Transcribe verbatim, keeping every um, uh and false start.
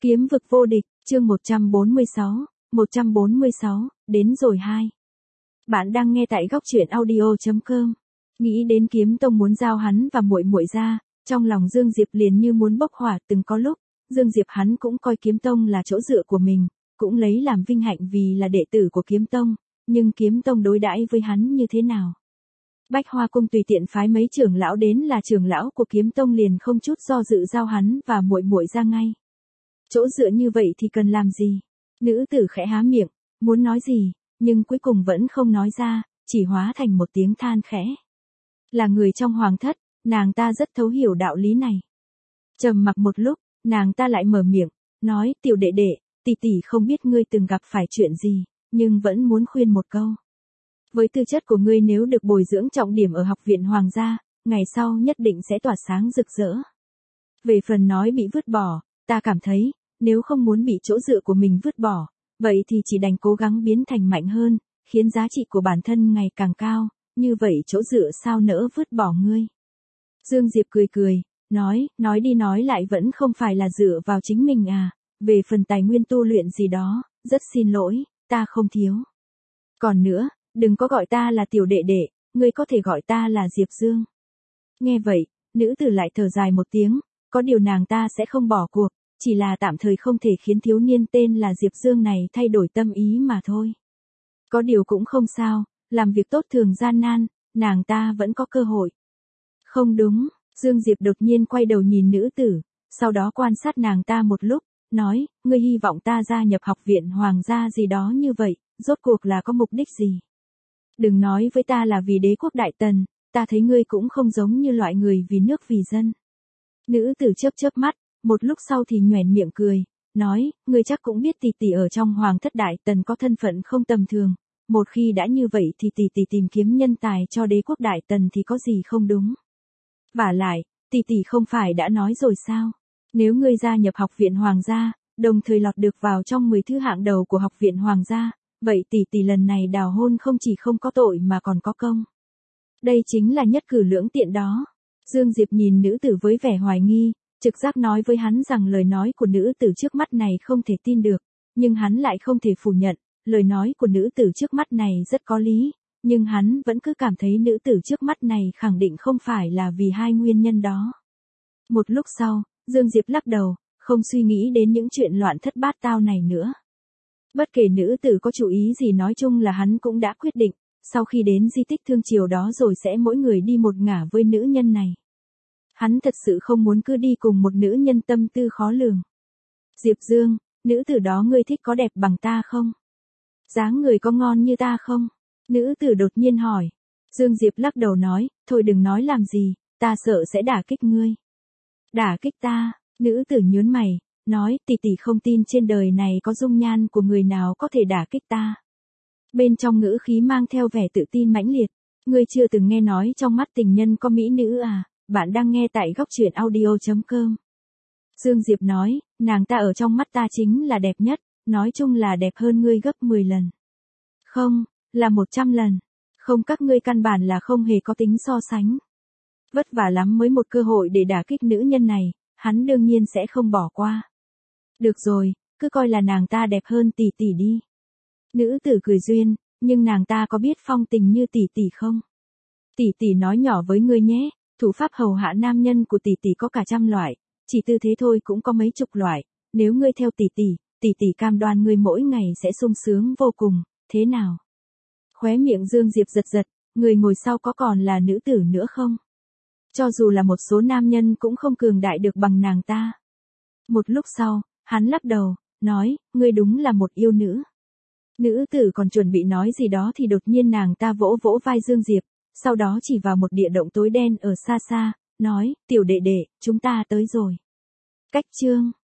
Kiếm vực vô địch, chương một trăm bốn mươi sáu, một trăm bốn mươi sáu, đến rồi hai. Bạn đang nghe tại góc truyện audio chấm com. Nghĩ đến Kiếm Tông muốn giao hắn và muội muội ra, trong lòng Dương Diệp liền như muốn bốc hỏa. Từng có lúc, Dương Diệp hắn cũng coi Kiếm Tông là chỗ dựa của mình, cũng lấy làm vinh hạnh vì là đệ tử của Kiếm Tông, nhưng Kiếm Tông đối đãi với hắn như thế nào? Bách Hoa Cung tùy tiện phái mấy trưởng lão đến là trưởng lão của Kiếm Tông liền không chút do dự giao hắn và muội muội ra ngay. Chỗ dựa như vậy thì cần làm gì? Nữ tử khẽ há miệng, muốn nói gì, nhưng cuối cùng vẫn không nói ra, chỉ hóa thành một tiếng than khẽ. Là người trong hoàng thất, nàng ta rất thấu hiểu đạo lý này. Trầm mặc một lúc, nàng ta lại mở miệng, nói, tiểu đệ đệ, tỷ tỷ không biết ngươi từng gặp phải chuyện gì, nhưng vẫn muốn khuyên một câu. Với tư chất của ngươi nếu được bồi dưỡng trọng điểm ở học viện hoàng gia, ngày sau nhất định sẽ tỏa sáng rực rỡ. Về phần nói bị vứt bỏ, ta cảm thấy, nếu không muốn bị chỗ dựa của mình vứt bỏ, vậy thì chỉ đành cố gắng biến thành mạnh hơn, khiến giá trị của bản thân ngày càng cao, như vậy chỗ dựa sao nỡ vứt bỏ ngươi. Dương Diệp cười cười, nói, nói đi nói lại vẫn không phải là dựa vào chính mình à, về phần tài nguyên tu luyện gì đó, rất xin lỗi, ta không thiếu. Còn nữa, đừng có gọi ta là tiểu đệ đệ, ngươi có thể gọi ta là Diệp Dương. Nghe vậy, nữ tử lại thở dài một tiếng, có điều nàng ta sẽ không bỏ cuộc, chỉ là tạm thời không thể khiến thiếu niên tên là Diệp Dương này thay đổi tâm ý mà thôi. Có điều cũng không sao, làm việc tốt thường gian nan, nàng ta vẫn có cơ hội. Không đúng, Dương Diệp đột nhiên quay đầu nhìn nữ tử, sau đó quan sát nàng ta một lúc, nói, ngươi hy vọng ta gia nhập học viện hoàng gia gì đó như vậy, rốt cuộc là có mục đích gì? Đừng nói với ta là vì đế quốc Đại Tần, ta thấy ngươi cũng không giống như loại người vì nước vì dân. Nữ tử chớp chớp mắt, một lúc sau thì nhoẻn miệng cười, nói, ngươi chắc cũng biết tỷ tỷ ở trong hoàng thất Đại Tần có thân phận không tầm thường, một khi đã như vậy thì tỷ tỷ tìm kiếm nhân tài cho đế quốc Đại Tần thì có gì không đúng. Vả lại, tỷ tỷ không phải đã nói rồi sao, nếu ngươi gia nhập học viện hoàng gia, đồng thời lọt được vào trong mười thứ hạng đầu của học viện hoàng gia, vậy tỷ tỷ lần này đào hôn không chỉ không có tội mà còn có công. Đây chính là nhất cử lưỡng tiện đó. Dương Diệp nhìn nữ tử với vẻ hoài nghi, trực giác nói với hắn rằng lời nói của nữ tử trước mắt này không thể tin được, nhưng hắn lại không thể phủ nhận, lời nói của nữ tử trước mắt này rất có lý, nhưng hắn vẫn cứ cảm thấy nữ tử trước mắt này khẳng định không phải là vì hai nguyên nhân đó. Một lúc sau, Dương Diệp lắc đầu, không suy nghĩ đến những chuyện loạn thất bát tao này nữa. Bất kể nữ tử có chủ ý gì nói chung là hắn cũng đã quyết định, sau khi đến di tích Thương Triều đó rồi sẽ mỗi người đi một ngả với nữ nhân này. Hắn thật sự không muốn cứ đi cùng một nữ nhân tâm tư khó lường. Diệp Dương, nữ tử đó ngươi thích có đẹp bằng ta không? Dáng người có ngon như ta không? Nữ tử đột nhiên hỏi. Dương Diệp lắc đầu nói, thôi đừng nói làm gì, ta sợ sẽ đả kích ngươi. Đả kích ta, nữ tử nhớn mày, nói, tỷ tỷ không tin trên đời này có dung nhan của người nào có thể đả kích ta. Bên trong ngữ khí mang theo vẻ tự tin mãnh liệt, ngươi chưa từng nghe nói trong mắt tình nhân có mỹ nữ à? Bạn đang nghe tại góc truyện audio chấm com. Dương Diệp nói, nàng ta ở trong mắt ta chính là đẹp nhất, nói chung là đẹp hơn ngươi gấp mười lần. Không, là một trăm lần. Không, các ngươi căn bản là không hề có tính so sánh. Vất vả lắm mới một cơ hội để đả kích nữ nhân này, hắn đương nhiên sẽ không bỏ qua. Được rồi, cứ coi là nàng ta đẹp hơn tỷ tỷ đi. Nữ tử cười duyên, nhưng nàng ta có biết phong tình như tỷ tỷ không? Tỷ tỷ nói nhỏ với ngươi nhé, thủ pháp hầu hạ nam nhân của tỷ tỷ có cả trăm loại, chỉ tư thế thôi cũng có mấy chục loại, nếu ngươi theo tỷ tỷ, tỷ tỷ cam đoan ngươi mỗi ngày sẽ sung sướng vô cùng, thế nào? Khóe miệng Dương Diệp giật giật, người ngồi sau có còn là nữ tử nữa không? Cho dù là một số nam nhân cũng không cường đại được bằng nàng ta. Một lúc sau, hắn lắc đầu, nói, ngươi đúng là một yêu nữ. Nữ tử còn chuẩn bị nói gì đó thì đột nhiên nàng ta vỗ vỗ vai Dương Diệp, sau đó chỉ vào một địa động tối đen ở xa xa, nói, tiểu đệ đệ, chúng ta tới rồi. Cách chương